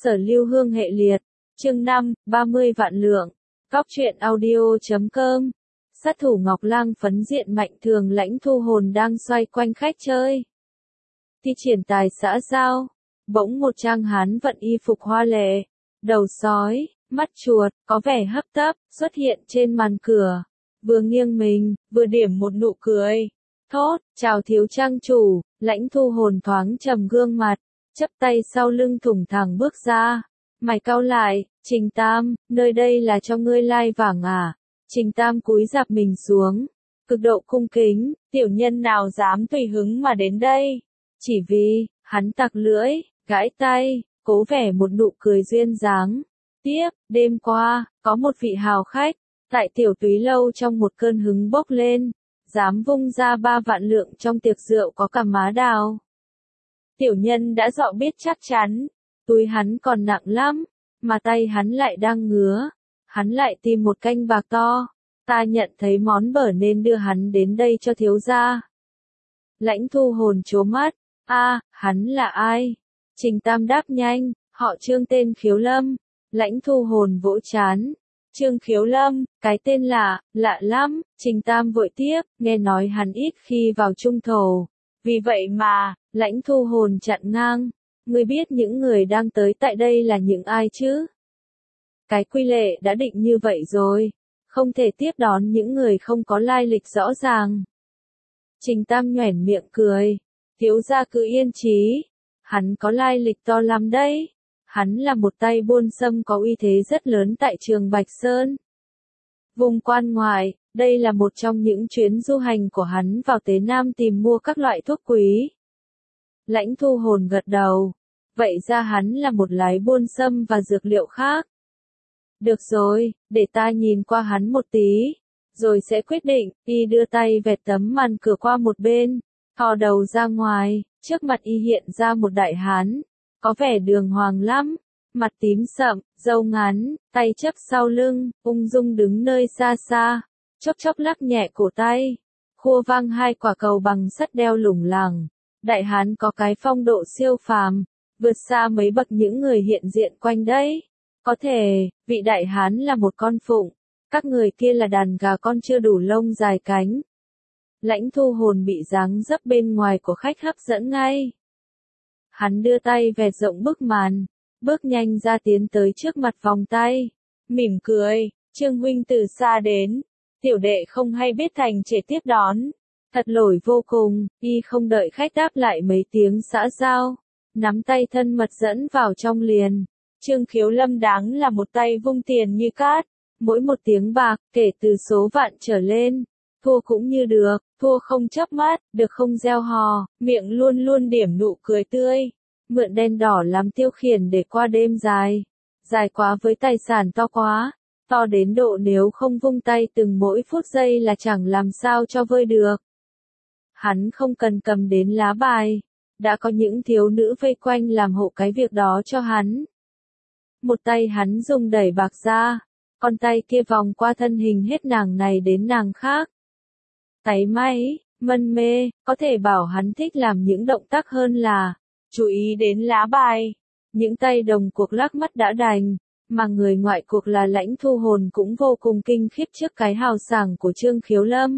Sở Lưu Hương hệ liệt. Chương 5, 30 vạn lượng. Góc truyện audio.com. Sát thủ Ngọc Lang phấn diện Mạnh Thường Lãnh Thu Hồn đang xoay quanh khách chơi. Thi triển tài xã giao. Bỗng một trang hán vận y phục hoa lệ, đầu sói, mắt chuột, có vẻ hấp tấp, xuất hiện trên màn cửa. Vừa nghiêng mình, vừa điểm một nụ cười. Thốt, chào thiếu trang chủ. Lãnh Thu Hồn thoáng trầm gương mặt, chắp tay sau lưng thủng thẳng bước ra. Mày cau lại, Trình Tam, nơi đây là cho ngươi lai vàng à? Trình Tam cúi rạp mình xuống, cực độ cung kính, tiểu nhân nào dám tùy hứng mà đến đây. Chỉ vì, hắn tặc lưỡi, gãi tay, cố vẻ một nụ cười duyên dáng. Tiếp, đêm qua, có một vị hào khách, tại tiểu túy lâu trong một cơn hứng bốc lên, dám vung ra 3 vạn lượng trong tiệc rượu có cả má đào. Tiểu nhân đã dọ biết chắc chắn, túi hắn còn nặng lắm, mà tay hắn lại đang ngứa. Hắn lại tìm một canh bạc to, ta nhận thấy món bở nên đưa hắn đến đây cho thiếu gia. Lãnh Thu Hồn trố mắt, hắn là ai? Trình Tam đáp nhanh, họ Trương tên Khiếu Lâm. Lãnh Thu Hồn vỗ chán, Trương Khiếu Lâm, cái tên lạ lắm. Trình Tam vội tiếp, nghe nói hắn ít khi vào trung thổ. Vì vậy mà, Lãnh Thu Hồn chặn ngang, ngươi biết những người đang tới tại đây là những ai chứ? Cái quy lệ đã định như vậy rồi, không thể tiếp đón những người không có lai lịch rõ ràng. Trình Tam nhoẻn miệng cười, thiếu gia cứ yên chí, hắn có lai lịch to lắm đấy. Hắn là một tay buôn sâm có uy thế rất lớn tại Trường Bạch Sơn. Vùng quan ngoại, đây là một trong những chuyến du hành của hắn vào Tế Nam tìm mua các loại thuốc quý. Lãnh Thu Hồn gật đầu, vậy ra hắn là một lái buôn sâm và dược liệu khác. Được rồi, để ta nhìn qua hắn một tí, rồi sẽ quyết định. Y đưa tay vẹt tấm màn cửa qua một bên, thò đầu ra ngoài, trước mặt y hiện ra một đại hán, có vẻ đường hoàng lắm, mặt tím sậm, râu ngắn, tay chấp sau lưng, ung dung đứng nơi xa xa, chốc chốc lắc nhẹ cổ tay, khua vang 2 quả cầu bằng sắt đeo lủng lẳng. Đại hán có cái phong độ siêu phàm, vượt xa mấy bậc những người hiện diện quanh đấy. Có thể, vị đại hán là một con phụng, các người kia là đàn gà con chưa đủ lông dài cánh. Lãnh Thu Hồn bị dáng dấp bên ngoài của khách hấp dẫn ngay. Hắn đưa tay vẹt rộng bức màn, bước nhanh ra tiến tới trước mặt vòng tay, mỉm cười, Trương huynh từ xa đến, tiểu đệ không hay biết thành trễ tiếp đón. Thật lỗi vô cùng, y không đợi khách đáp lại mấy tiếng xã giao, nắm tay thân mật dẫn vào trong liền. Trương Khiếu Lâm đáng là một tay vung tiền như cát, mỗi một tiếng bạc, kể từ số vạn trở lên, thua cũng như được, thua không chớp mắt, được không gieo hò, miệng luôn luôn điểm nụ cười tươi, mượn đen đỏ làm tiêu khiển để qua đêm dài, dài quá với tài sản to quá, to đến độ nếu không vung tay từng mỗi phút giây là chẳng làm sao cho vơi được. Hắn không cần cầm đến lá bài, đã có những thiếu nữ vây quanh làm hộ cái việc đó cho hắn. Một tay hắn dùng đẩy bạc ra, con tay kia vòng qua thân hình hết nàng này đến nàng khác. Táy may, mân mê, có thể bảo hắn thích làm những động tác hơn là chú ý đến lá bài. Những tay đồng cuộc lắc mắt đã đành, mà người ngoại cuộc là Lãnh Thu Hồn cũng vô cùng kinh khiếp trước cái hào sảng của Trương Khiếu Lâm.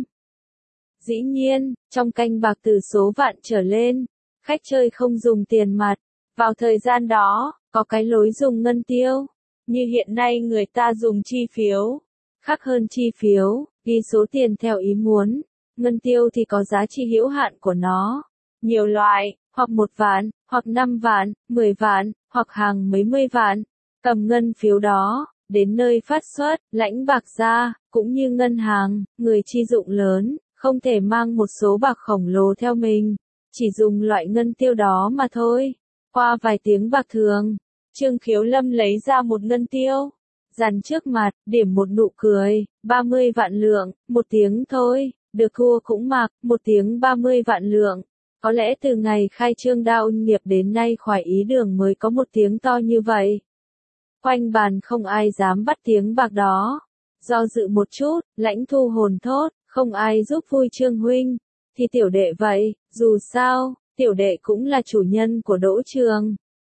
Dĩ nhiên, trong canh bạc từ số vạn trở lên, khách chơi không dùng tiền mặt. Vào thời gian đó, có cái lối dùng ngân tiêu. Như hiện nay người ta dùng chi phiếu. Khác hơn chi phiếu, ghi số tiền theo ý muốn. Ngân tiêu thì có giá trị hữu hạn của nó. Nhiều loại, hoặc 1 vạn, hoặc 5 vạn, 10 vạn, hoặc hàng mấy mươi vạn. Cầm ngân phiếu đó, đến nơi phát xuất, lãnh bạc ra, cũng như ngân hàng, người chi dụng lớn, không thể mang một số bạc khổng lồ theo mình. Chỉ dùng loại ngân tiêu đó mà thôi. Qua vài tiếng bạc thường, Trương Khiếu Lâm lấy ra một ngân tiêu, dàn trước mặt, điểm một nụ cười, 30 vạn lượng, 1 tiếng thôi, được thua cũng mặc, 1 tiếng 30 vạn lượng. Có lẽ từ ngày khai trương đao nghiệp đến nay khoái ý đường mới có 1 tiếng to như vậy. Quanh bàn không ai dám bắt tiếng bạc đó. Do dự một chút, Lãnh Thu Hồn thốt, không ai giúp vui Trương huynh, thì tiểu đệ vậy, dù sao, tiểu đệ cũng là chủ nhân của Đỗ Trường.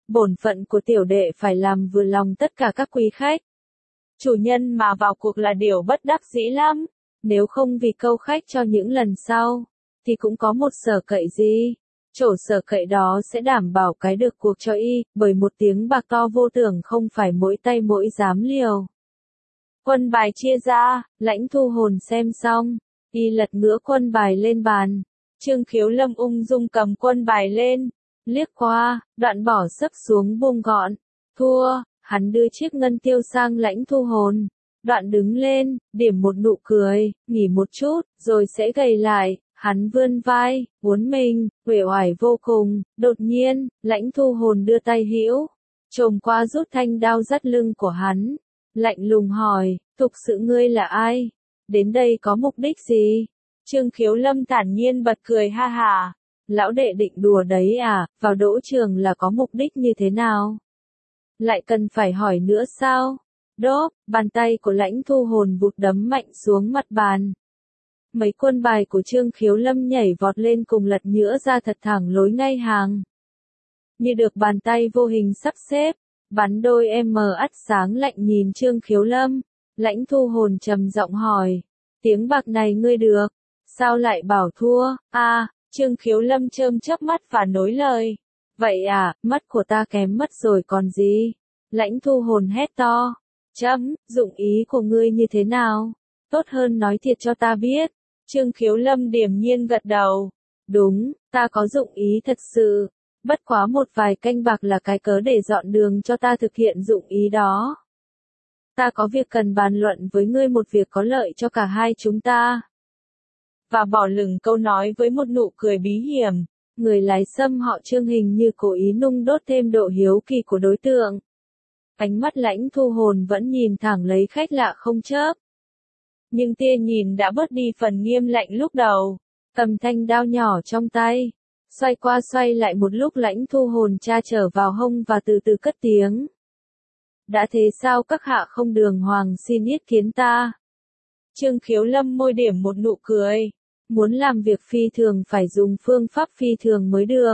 Bổn phận của tiểu đệ phải làm vừa lòng tất cả các quý khách. Chủ nhân mà vào cuộc là điều bất đắc dĩ lắm. Nếu không vì câu khách cho những lần sau, thì cũng có một sở cậy gì. Chỗ sở cậy đó sẽ đảm bảo cái được cuộc cho y, bởi một tiếng bạc to vô tưởng không phải mỗi tay mỗi dám liều. Quân bài chia ra, Lãnh Thu Hồn xem xong, y lật ngửa quân bài lên bàn. Trương Khiếu Lâm ung dung cầm quân bài lên, liếc qua, đoạn bỏ sấp xuống buông gọn. Thua, hắn đưa chiếc ngân tiêu sang Lãnh Thu Hồn. Đoạn đứng lên, điểm một nụ cười, nghỉ một chút, rồi sẽ gầy lại. Hắn vươn vai, uốn mình, uể oải vô cùng. Đột nhiên, Lãnh Thu Hồn đưa tay hữu, chồm qua rút thanh đao dắt lưng của hắn. Lạnh lùng hỏi, thực sự ngươi là ai? Đến đây có mục đích gì? Trương Khiếu Lâm thản nhiên bật cười ha hả. Lão đệ định đùa đấy à, vào đỗ trường là có mục đích như thế nào? Lại cần phải hỏi nữa sao? Đốp, bàn tay của Lãnh Thu Hồn vụt đấm mạnh xuống mặt bàn. Mấy quân bài của Trương Khiếu Lâm nhảy vọt lên cùng lật nhữa ra thật thẳng lối ngay hàng. Như được bàn tay vô hình sắp xếp, bắn đôi mắt sáng lạnh nhìn Trương Khiếu Lâm. Lãnh Thu Hồn trầm giọng hỏi, tiếng bạc này ngươi được, sao lại bảo thua? Trương Khiếu Lâm chớm chớp mắt và nối lời. Vậy à, mắt của ta kém mất rồi còn gì? Lãnh Thu Hồn hét to. Dụng ý của ngươi như thế nào? Tốt hơn nói thiệt cho ta biết. Trương Khiếu Lâm điềm nhiên gật đầu. Đúng, ta có dụng ý thật sự. Bất quá một vài canh bạc là cái cớ để dọn đường cho ta thực hiện dụng ý đó. Ta có việc cần bàn luận với ngươi, một việc có lợi cho cả hai chúng ta. Và bỏ lửng câu nói với một nụ cười bí hiểm. Người lái xâm họ Trương hình như cố ý nung đốt thêm độ hiếu kỳ của đối tượng. Ánh mắt Lãnh Thu Hồn vẫn nhìn thẳng lấy khách lạ không chớp. Nhưng tia nhìn đã bớt đi phần nghiêm lạnh lúc đầu. Cầm thanh đao nhỏ trong tay, xoay qua xoay lại một lúc, Lãnh Thu Hồn tra trở vào hông và từ từ cất tiếng. Đã thế sao các hạ không đường hoàng xin yết kiến ta? Trương Khiếu Lâm môi điểm một nụ cười. Muốn làm việc phi thường phải dùng phương pháp phi thường mới được.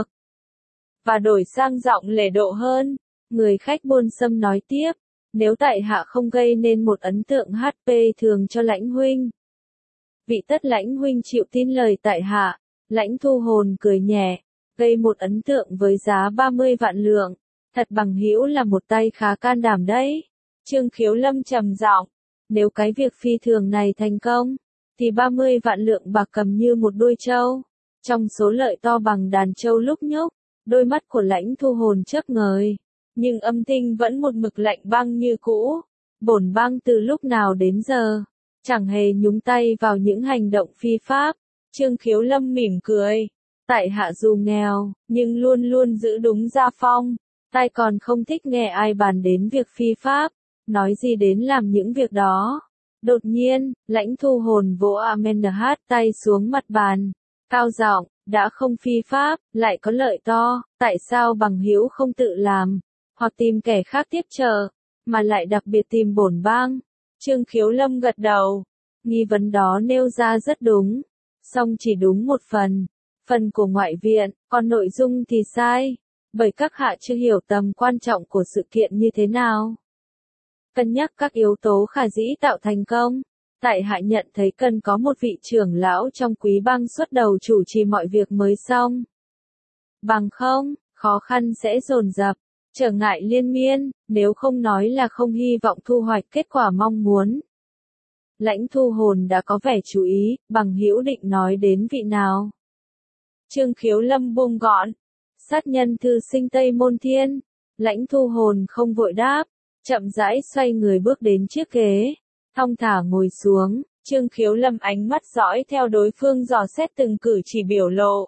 Và đổi sang giọng lễ độ hơn. Người khách buôn sâm nói tiếp. Nếu tại hạ không gây nên một ấn tượng HP thường cho Lãnh huynh, vị tất Lãnh huynh chịu tin lời tại hạ. Lãnh Thu Hồn cười nhẹ. Gây một ấn tượng với giá 30 vạn lượng. Thật bằng hữu là một tay khá can đảm đấy. Trương Khiếu Lâm trầm giọng. Nếu cái việc phi thường này thành công, thì 30 vạn lượng bạc cầm như một đuôi trâu. Trong số lợi to bằng đàn trâu lúc nhúc, đôi mắt của Lãnh Thu Hồn chớp ngời. Nhưng âm thanh vẫn một mực lạnh băng như cũ. Bổn bang từ lúc nào đến giờ, chẳng hề nhúng tay vào những hành động phi pháp. Trương Khiếu Lâm mỉm cười. Tại hạ dù nghèo, nhưng luôn luôn giữ đúng gia phong. Tai còn không thích nghe ai bàn đến việc phi pháp, nói gì đến làm những việc đó. Đột nhiên, Lãnh Thu Hồn vỗ hát tay xuống mặt bàn. Cao giọng, đã không phi pháp, lại có lợi to, tại sao bằng hữu không tự làm, hoặc tìm kẻ khác tiếp trợ, mà lại đặc biệt tìm bổn bang? Trương Khiếu Lâm gật đầu. Nghi vấn đó nêu ra rất đúng. Song chỉ đúng một phần của ngoại viện, còn nội dung thì sai. Bởi các hạ chưa hiểu tầm quan trọng của sự kiện như thế nào. Cân nhắc các yếu tố khả dĩ tạo thành công, tại hạ nhận thấy cần có một vị trưởng lão trong quý bang xuất đầu chủ trì mọi việc mới xong. Bằng không, khó khăn sẽ dồn dập, trở ngại liên miên, nếu không nói là không hy vọng thu hoạch kết quả mong muốn. Lãnh Thu Hồn đã có vẻ chú ý, bằng hữu định nói đến vị nào? Trương Khiếu Lâm buông gọn. Sát nhân thư sinh Tây Môn Thiên. Lãnh Thu Hồn không vội đáp, chậm rãi xoay người bước đến chiếc ghế, thong thả ngồi xuống. Trương Khiếu Lâm ánh mắt dõi theo đối phương dò xét từng cử chỉ biểu lộ.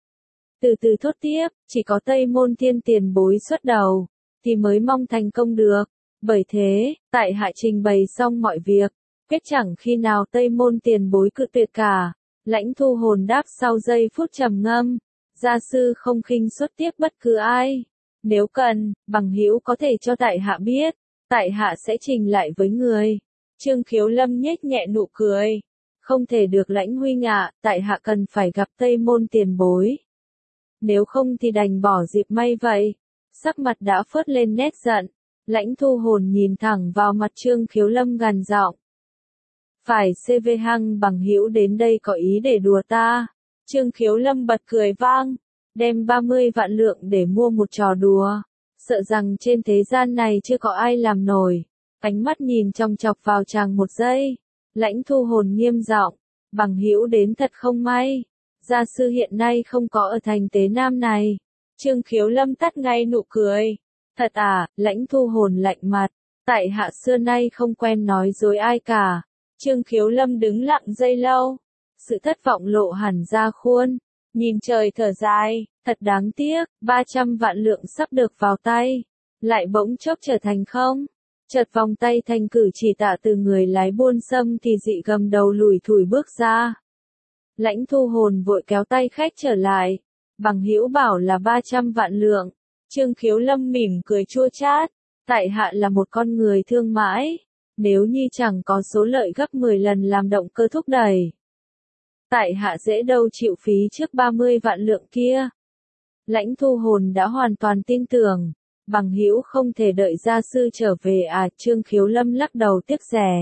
Từ từ thốt tiếp, chỉ có Tây Môn Thiên tiền bối xuất đầu, thì mới mong thành công được. Bởi thế, tại hạ trình bày xong mọi việc, quyết chẳng khi nào Tây Môn tiền bối cự tuyệt cả. Lãnh Thu Hồn đáp sau giây phút trầm ngâm. Gia sư không khinh suất tiếp bất cứ ai. Nếu cần, bằng hữu có thể cho tại hạ biết, tại hạ sẽ trình lại với người. Trương Khiếu Lâm nhếch nhẹ nụ cười. Không thể được Lãnh huynh ạ, tại hạ cần phải gặp Tây Môn tiền bối. Nếu không thì đành bỏ dịp may vậy. sắc mặt đã phớt lên nét giận. Lãnh Thu Hồn nhìn thẳng vào mặt Trương Khiếu Lâm gằn giọng. Phải CV Hăng bằng hữu đến đây có ý để đùa ta. Trương Khiếu Lâm bật cười vang, đem 30 vạn lượng để mua một trò đùa. Sợ rằng trên thế gian này chưa có ai làm nổi. Ánh mắt nhìn chòng chọc vào chàng một giây. Lãnh Thu Hồn nghiêm giọng, bằng hữu đến thật không may. Gia sư hiện nay không có ở thành Tế Nam này. Trương Khiếu Lâm tắt ngay nụ cười. Thật à, Lãnh Thu Hồn lạnh mặt. Tại hạ xưa nay không quen nói dối ai cả. Trương Khiếu Lâm đứng lặng giây lâu. Sự thất vọng lộ hẳn ra khuôn. Nhìn trời thở dài, thật đáng tiếc, 300 vạn lượng sắp được vào tay. Lại bỗng chốc trở thành không. Chợt vòng tay thành cử chỉ tạ từ người lái buôn sâm thì dị gầm đầu lủi thủi bước ra. Lãnh Thu Hồn vội kéo tay khách trở lại. Bằng hữu bảo là 300 vạn lượng. Trương Khiếu Lâm mỉm cười chua chát. Tại hạ là một con người thương mãi. Nếu như chẳng có số lợi gấp 10 lần làm động cơ thúc đẩy. Tại hạ dễ đâu chịu phí trước 30 vạn lượng kia. Lãnh Thu Hồn đã hoàn toàn tin tưởng. Bằng hữu không thể đợi gia sư trở về à? Trương Khiếu Lâm lắc đầu tiếc rẻ.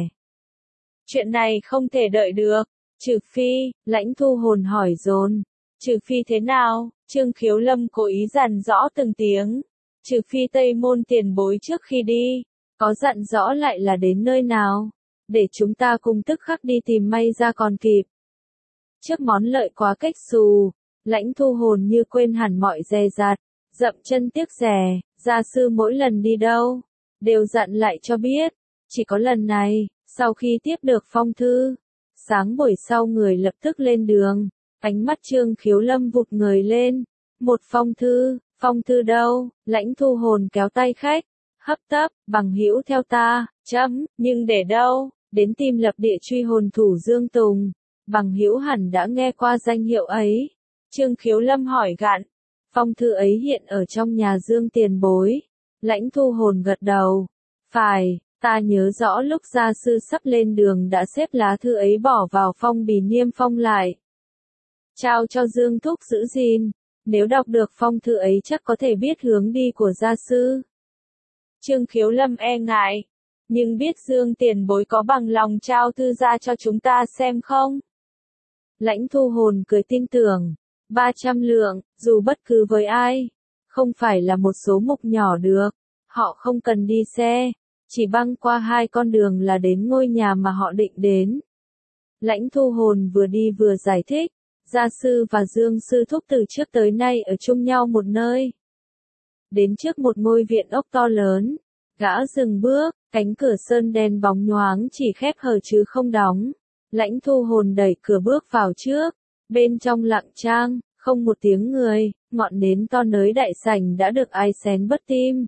Chuyện này không thể đợi được. Trừ phi, Lãnh Thu Hồn hỏi dồn. Trừ phi thế nào? Trương Khiếu Lâm cố ý dặn rõ từng tiếng. Trừ phi Tây Môn tiền bối trước khi đi. Có dặn rõ lại là đến nơi nào. Để chúng ta cùng tức khắc đi tìm may ra còn kịp. Trước món lợi quá cách xù. Lãnh Thu Hồn như quên hẳn mọi dè dặt. Dậm chân tiếc rẻ. Gia sư mỗi lần đi đâu. Đều dặn lại cho biết. Chỉ có lần này. Sau khi tiếp được phong thư. Sáng buổi sau người lập tức lên đường. Ánh mắt Trương Khiếu Lâm vụt người lên. Một phong thư đâu? Lãnh Thu Hồn kéo tay khách. Hấp tấp, bằng hữu theo ta, nhưng để đâu? Đến tìm lập địa truy hồn thủ Dương Tùng. Bằng hữu hẳn đã nghe qua danh hiệu ấy. Trương Khiếu Lâm hỏi gạn. Phong thư ấy hiện ở trong nhà Dương tiền bối. Lãnh Thu Hồn gật đầu. Phải, ta nhớ rõ lúc gia sư sắp lên đường đã xếp lá thư ấy bỏ vào phong bì niêm phong lại. Trao cho Dương Thúc giữ gìn. Nếu đọc được phong thư ấy chắc có thể biết hướng đi của gia sư. Trương Khiếu Lâm e ngại. Nhưng biết Dương tiền bối có bằng lòng trao thư ra cho chúng ta xem không? Lãnh Thu Hồn cười tin tưởng. 300 lượng, dù bất cứ với ai. Không phải là một số mục nhỏ được. Họ không cần đi xe. Chỉ băng qua 2 con đường là đến ngôi nhà mà họ định đến. Lãnh Thu Hồn vừa đi vừa giải thích. Gia sư và Dương sư thúc từ trước tới nay ở chung nhau một nơi. Đến trước một ngôi viện ốc to lớn. Gã dừng bước, cánh cửa sơn đen bóng nhoáng chỉ khép hờ chứ không đóng. Lãnh Thu Hồn đẩy cửa bước vào trước. Bên trong lặng trang, không một tiếng người, ngọn nến to nới đại sảnh đã được ai xén bớt tim.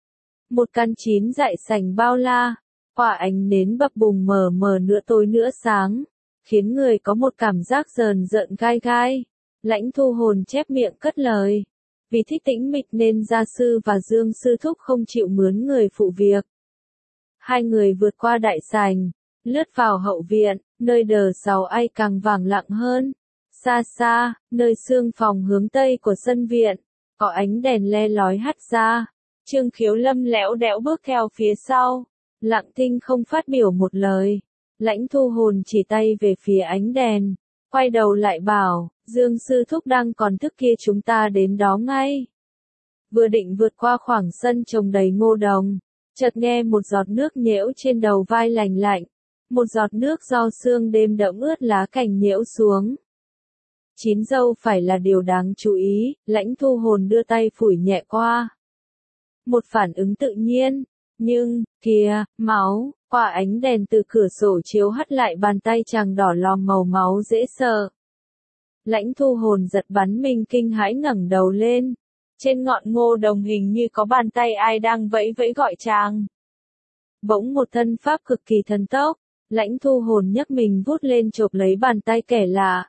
Một căn chín dại sảnh bao la, quả ánh nến bập bùng mờ mờ nửa tối nửa sáng, khiến người có một cảm giác rờn rợn gai gai. Lãnh Thu Hồn chép miệng cất lời. Vì thích tĩnh mịch nên gia sư và Dương sư thúc không chịu mướn người phụ việc. Hai người vượt qua đại sảnh, lướt vào hậu viện, nơi đờ sáu ai càng vàng lặng hơn. Xa xa, nơi xương phòng hướng tây của sân viện, có ánh đèn le lói hắt ra. Trương Khiếu Lâm lẽo đẽo bước theo phía sau. Lặng Thinh không phát biểu một lời. Lãnh Thu Hồn chỉ tay về phía ánh đèn. Quay đầu lại bảo, Dương sư thúc đang còn thức kia chúng ta đến đó ngay. Vừa định vượt qua khoảng sân trồng đầy ngô đồng. Chợt nghe một giọt nước nhễu trên đầu vai lành lạnh. Một giọt nước do sương đêm đẫm ướt lá cành nhễu xuống. Chín dâu phải là điều đáng chú ý, Lãnh Thu Hồn đưa tay phủi nhẹ qua. Một phản ứng tự nhiên, nhưng, kìa, máu, qua ánh đèn từ cửa sổ chiếu hắt lại bàn tay chàng đỏ lòm màu máu dễ sợ. Lãnh Thu Hồn giật bắn mình kinh hãi ngẩng đầu lên. Trên ngọn ngô đồng hình như có bàn tay ai đang vẫy vẫy gọi chàng. Bỗng một thân pháp cực kỳ thần tốc, Lãnh Thu Hồn nhấc mình vút lên chộp lấy bàn tay kẻ lạ.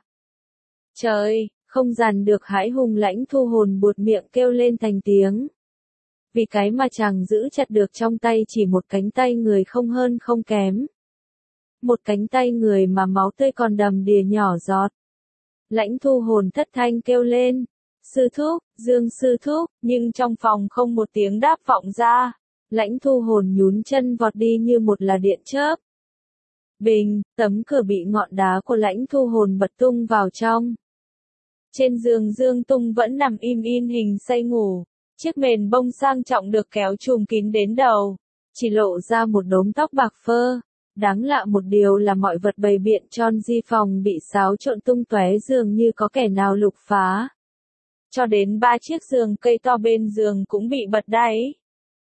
Trời, không dằn được hãi hùng, Lãnh Thu Hồn buột miệng kêu lên thành tiếng. Vì cái mà chàng giữ chặt được trong tay chỉ một cánh tay người không hơn không kém. Một cánh tay người mà máu tươi còn đầm đìa nhỏ giọt. Lãnh Thu Hồn thất thanh kêu lên. Sư thúc, Dương sư thúc, nhưng trong phòng không một tiếng đáp vọng ra. Lãnh Thu Hồn nhún chân vọt đi như một là điện chớp. Bình, tấm cửa bị ngọn đá của Lãnh Thu Hồn bật tung vào trong. Trên giường Dương Tung vẫn nằm im in hình say ngủ, chiếc mền bông sang trọng được kéo trùm kín đến đầu, chỉ lộ ra một đốm tóc bạc phơ. Đáng lạ một điều là mọi vật bày biện tròn di phòng bị xáo trộn tung tóe dường như có kẻ nào lục phá. Cho đến 3 chiếc giường cây to bên giường cũng bị bật đáy.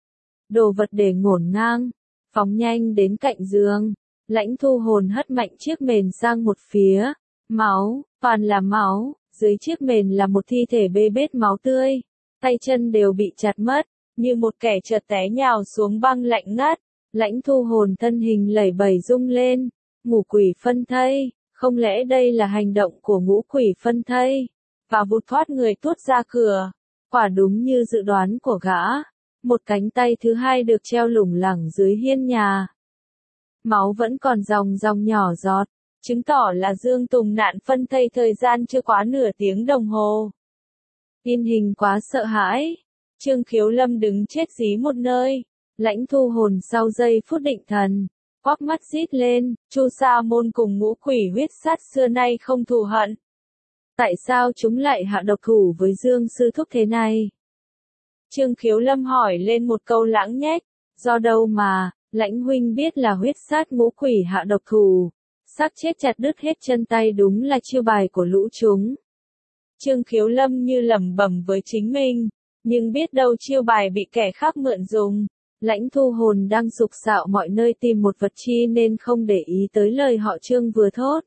Đồ vật để ngổn ngang, phóng nhanh đến cạnh giường. Lãnh Thu Hồn hất mạnh chiếc mền sang một phía. Máu, toàn là máu, dưới chiếc mền là một thi thể bê bết máu tươi. Tay chân đều bị chặt mất, như một kẻ chợt té nhào xuống băng lạnh ngắt. Lãnh Thu Hồn thân hình lẩy bẩy rung lên. Ngũ quỷ phân thây, không lẽ đây là hành động của ngũ quỷ phân thây? Và vụt thoát người tuốt ra cửa. Quả đúng như dự đoán của gã. Một cánh tay thứ hai được treo lủng lẳng dưới hiên nhà. Máu vẫn còn dòng dòng nhỏ giọt, chứng tỏ là Dương Tùng nạn phân thây thời gian chưa quá nửa tiếng đồng hồ. In hình quá sợ hãi. Trương Khiếu Lâm đứng chết dí một nơi. Lãnh Thu Hồn sau giây phút định thần, quắc mắt rít lên, Chu Sa Môn cùng ngũ quỷ huyết sát xưa nay không thù hận. Tại sao chúng lại hạ độc thủ với Dương sư thúc thế này? Trương Khiếu Lâm hỏi lên một câu lãng nhách, do đâu mà, Lãnh huynh biết là huyết sát ngũ quỷ hạ độc thủ, xác chết chặt đứt hết chân tay đúng là chiêu bài của lũ chúng. Trương Khiếu Lâm như lẩm bẩm với chính mình, nhưng biết đâu chiêu bài bị kẻ khác mượn dùng. Lãnh Thu Hồn đang sục sạo mọi nơi tìm một vật chi nên không để ý tới lời họ Trương vừa thốt.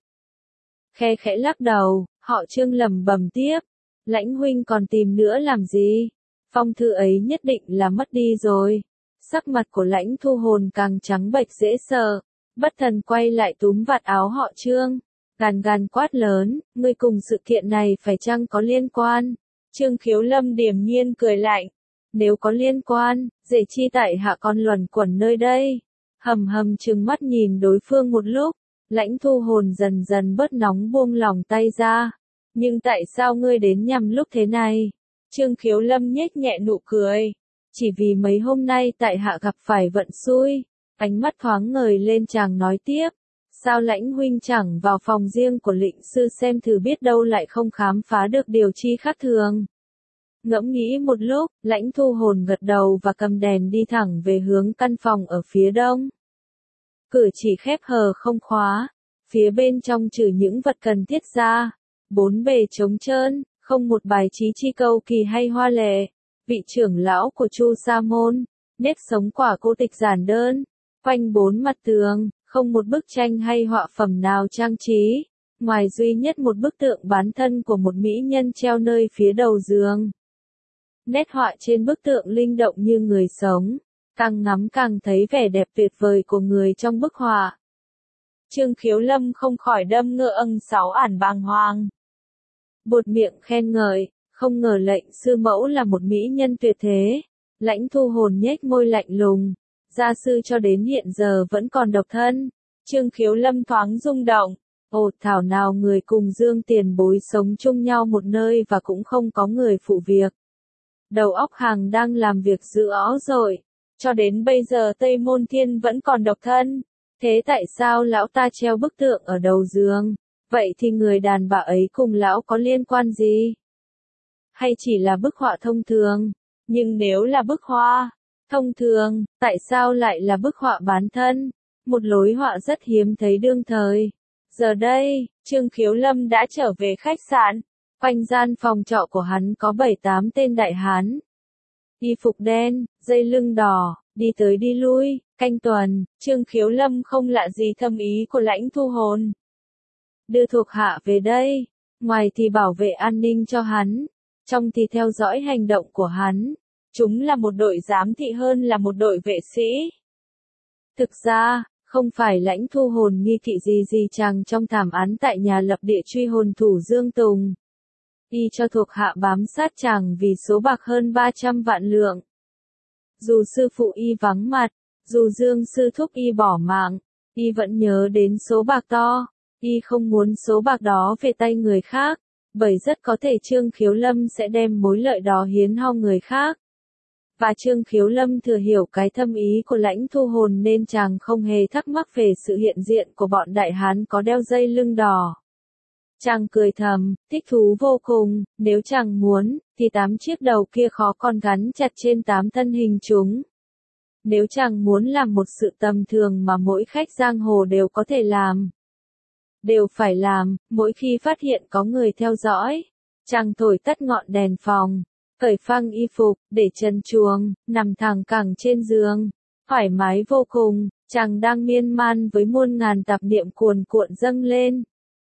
Khe khẽ lắc đầu, họ Trương lẩm bẩm tiếp, Lãnh huynh còn tìm nữa làm gì? Phong thư ấy nhất định là mất đi rồi. Sắc mặt của Lãnh Thu Hồn càng trắng bệch dễ sợ, bất thần quay lại túm vạt áo họ Trương, gàn gàn quát lớn, ngươi cùng sự kiện này phải chăng có liên quan? Trương Khiếu Lâm điềm nhiên cười lạnh, nếu có liên quan, dễ chi tại hạ con luẩn quẩn nơi đây. Hầm hầm trừng mắt nhìn đối phương một lúc, Lãnh Thu Hồn dần dần bớt nóng buông lòng tay ra. Nhưng tại sao ngươi đến nhằm lúc thế này? Trương Khiếu Lâm nhếch nhẹ nụ cười. Chỉ vì mấy hôm nay tại hạ gặp phải vận xui. Ánh mắt thoáng ngời lên chàng nói tiếp. Sao Lãnh huynh chẳng vào phòng riêng của Lệnh sư xem thử biết đâu lại không khám phá được điều chi khác thường. Ngẫm nghĩ một lúc, Lãnh Thu Hồn gật đầu và cầm đèn đi thẳng về hướng căn phòng ở phía đông. Cửa chỉ khép hờ không khóa, phía bên trong trừ những vật cần thiết ra, bốn bề trống trơn, không một bài trí chi cầu kỳ hay hoa lệ. Vị trưởng lão của Chu Sa Môn, nếp sống quả cô tịch giản đơn, quanh bốn mặt tường, không một bức tranh hay họa phẩm nào trang trí, ngoài duy nhất một bức tượng bán thân của một mỹ nhân treo nơi phía đầu giường. Nét họa trên bức tượng linh động như người sống, càng ngắm càng thấy vẻ đẹp tuyệt vời của người trong bức họa. Trương Khiếu Lâm không khỏi đâm ngơ sáu ản bàng hoàng. Buột miệng khen ngợi, không ngờ Lệnh sư mẫu là một mỹ nhân tuyệt thế. Lãnh Thu Hồn nhếch môi lạnh lùng, gia sư cho đến hiện giờ vẫn còn độc thân. Trương Khiếu Lâm thoáng rung động, ồ thảo nào người cùng Dương tiền bối sống chung nhau một nơi và cũng không có người phụ việc. Đầu óc hàng đang làm việc dữ ó rồi, cho đến bây giờ Tây Môn Thiên vẫn còn độc thân. Thế tại sao lão ta treo bức tượng ở đầu giường? Vậy thì người đàn bà ấy cùng lão có liên quan gì? Hay chỉ là bức họa thông thường? Nhưng nếu là bức họa thông thường, tại sao lại là bức họa bán thân? Một lối họa rất hiếm thấy đương thời. Giờ đây, Trương Khiếu Lâm đã trở về khách sạn. Quanh gian phòng trọ của hắn có 7-8 tên đại hán. Y phục đen, dây lưng đỏ, đi tới đi lui, canh tuần. Trương Khiếu Lâm không lạ gì thâm ý của Lãnh Thu Hồn. Đưa thuộc hạ về đây, ngoài thì bảo vệ an ninh cho hắn, trong thì theo dõi hành động của hắn. Chúng là một đội giám thị hơn là một đội vệ sĩ. Thực ra, không phải Lãnh Thu Hồn nghi thị gì chàng trong thảm án tại nhà lập địa truy hồn thủ Dương Tùng. Y cho thuộc hạ bám sát chàng vì số bạc hơn 300 vạn lượng. Dù sư phụ Y vắng mặt, dù Dương sư thúc Y bỏ mạng, Y vẫn nhớ đến số bạc to. Y không muốn số bạc đó về tay người khác. Bởi rất có thể Trương Khiếu Lâm sẽ đem mối lợi đó hiến ho người khác. Và Trương Khiếu Lâm thừa hiểu cái thâm ý của Lãnh Thu Hồn nên chàng không hề thắc mắc về sự hiện diện của bọn đại hán có đeo dây lưng đỏ. Chàng cười thầm, thích thú vô cùng, nếu chàng muốn, thì 8 chiếc đầu kia khó còn gắn chặt trên 8 thân hình chúng. Nếu chàng muốn làm một sự tầm thường mà mỗi khách giang hồ đều có thể làm, đều phải làm, mỗi khi phát hiện có người theo dõi, chàng thổi tắt ngọn đèn phòng, cởi phăng y phục, để chân chuồng, nằm thẳng cẳng trên giường, thoải mái vô cùng, chàng đang miên man với muôn ngàn tạp niệm cuồn cuộn dâng lên.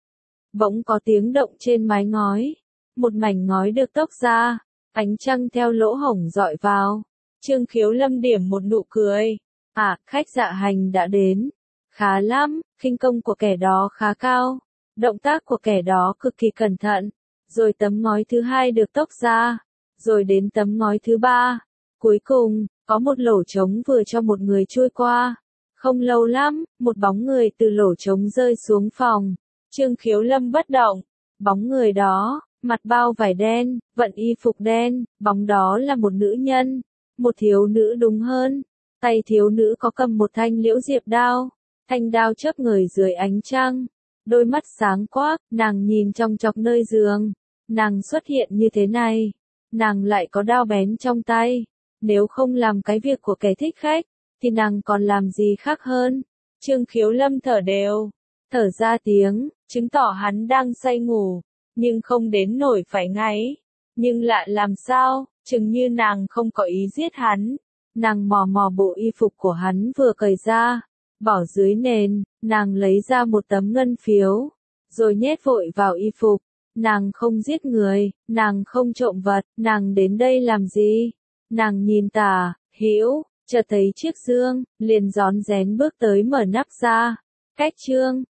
Bỗng có tiếng động trên mái ngói, một mảnh ngói được tốc ra, ánh trăng theo lỗ hổng dọi vào. Trương Khiếu Lâm điểm một nụ cười. Khách dạ hành đã đến. Khá lắm, khinh công của kẻ đó khá cao. Động tác của kẻ đó cực kỳ cẩn thận. Rồi tấm ngói thứ 2 được tốc ra. Rồi đến tấm ngói thứ 3. Cuối cùng, có một lỗ trống vừa cho một người chui qua. Không lâu lắm, một bóng người từ lỗ trống rơi xuống phòng. Trương Khiếu Lâm bất động. Bóng người đó, mặt bao vải đen, vận y phục đen, bóng đó là một nữ nhân. Một thiếu nữ đúng hơn. Tay thiếu nữ có cầm một thanh liễu diệp đao. Thanh đao chớp ngời dưới ánh trăng. Đôi mắt sáng quắc, nàng nhìn trong chọc nơi giường. Nàng xuất hiện như thế này. Nàng lại có đao bén trong tay. Nếu không làm cái việc của kẻ thích khách, thì nàng còn làm gì khác hơn. Trương Khiếu Lâm thở đều. Thở ra tiếng, chứng tỏ hắn đang say ngủ. Nhưng không đến nổi phải ngáy. Nhưng lạ làm sao, chừng như nàng không có ý giết hắn. Nàng mò mò bộ y phục của hắn vừa cởi ra, bỏ dưới nền, nàng lấy ra một tấm ngân phiếu, rồi nhét vội vào y phục. Nàng không giết người, nàng không trộm vật, nàng đến đây làm gì? Nàng nhìn tả, hữu, chợt thấy chiếc dương, liền rón rén bước tới mở nắp ra. Cách chương